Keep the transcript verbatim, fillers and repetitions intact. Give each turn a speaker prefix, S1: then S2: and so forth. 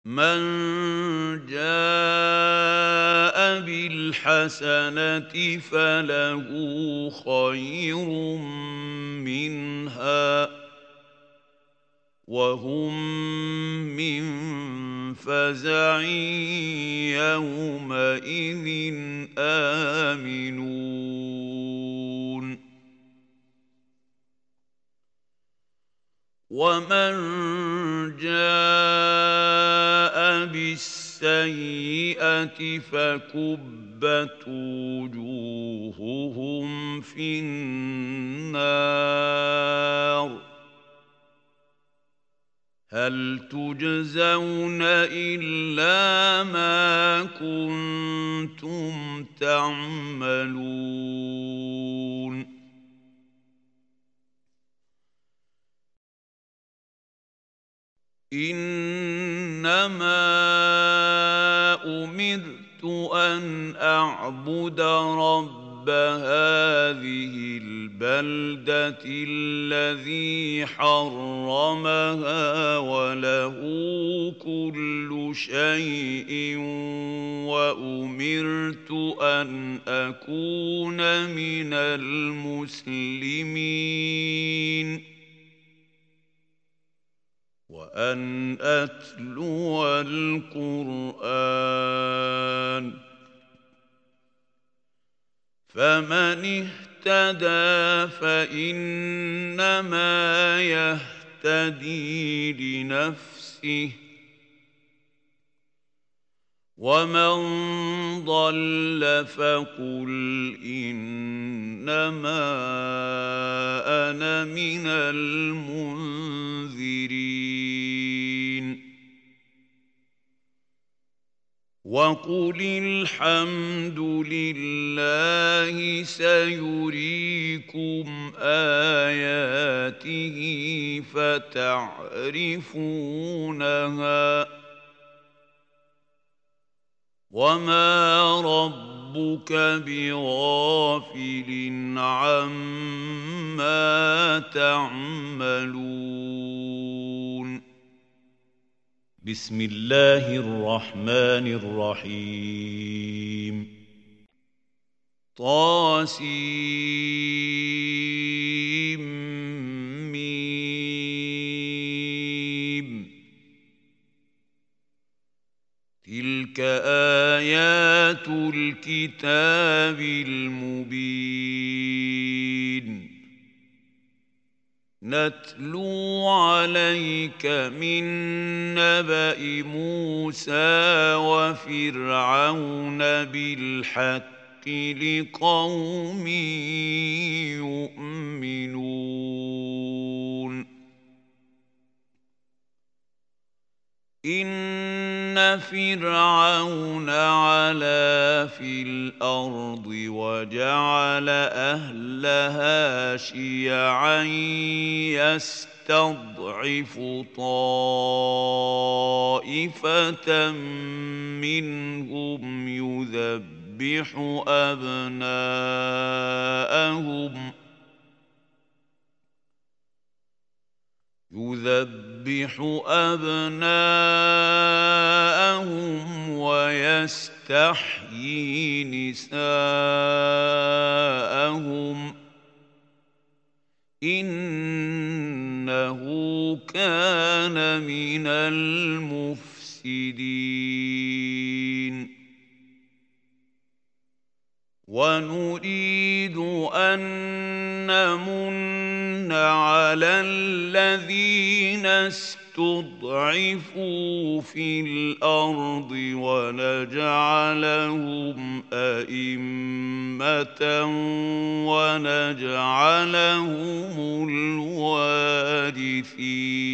S1: مَنْ جَاءَ بِالْحَسَنَةِ فَلَهُ خَيْرٌ مِنْهَا وَهُمْ مِنْ فَزَعٍ يَوْمَئِذٍ آمِنُونَ وَمَنْ جَاءَ بِالسَّيِّئَةِ فَكُبَّتْ وُجُوهُهُمْ فِي النَّارِ هَلْ تُجْزَوْنَ إِلَّا مَا كُنتُمْ تَعْمَلُونَ إِنَّمَا أُمِرْتُ أَنْ أَعْبُدَ رَبَّ هَٰذِهِ الْبَلْدَةِ الَّذِي حَرَّمَهَا وَلَهُ كُلُّ شَيْءٍ وَأُمِرْتُ أَنْ أَكُونَ مِنَ الْمُسْلِمِينَ وَأَنْ أَتْلُوَ الْقُرْآنَ فَمَنِ اهْتَدَىٰ فَإِنَّمَا يَهْتَدِي لِنَفْسِهِ وَمَنْ ضَلَّ فَقُلْ إِنَّمَا أَنَا مِنَ الْمُنذِرِينَ وَقُلِ الْحَمْدُ لِلَّهِ سَيُرِيكُمْ آيَاتِهِ فَتَعْرِفُونَهَا وَمَا رَبُّكَ بِغَافِلٍ عَمَّا تَعْمَلُونَ بسم الله الرحمن الرحيم طاسيم ميم تلك آيات الكتاب المبين نتلو عليك من نبأ موسى وفرعون بالحق لقوم يؤمنون إن فرعون علا في الأرض وجعل أهلها شيعا يستضعف طائفة منهم يذبح أبناءهم يذبح أبناءهم ويستحيي نساءهم إنه كان من المفسدين ونريد أن نمن على الذين استضعفوا في الأرض ونجعلهم أئمة ونجعلهم الوارثين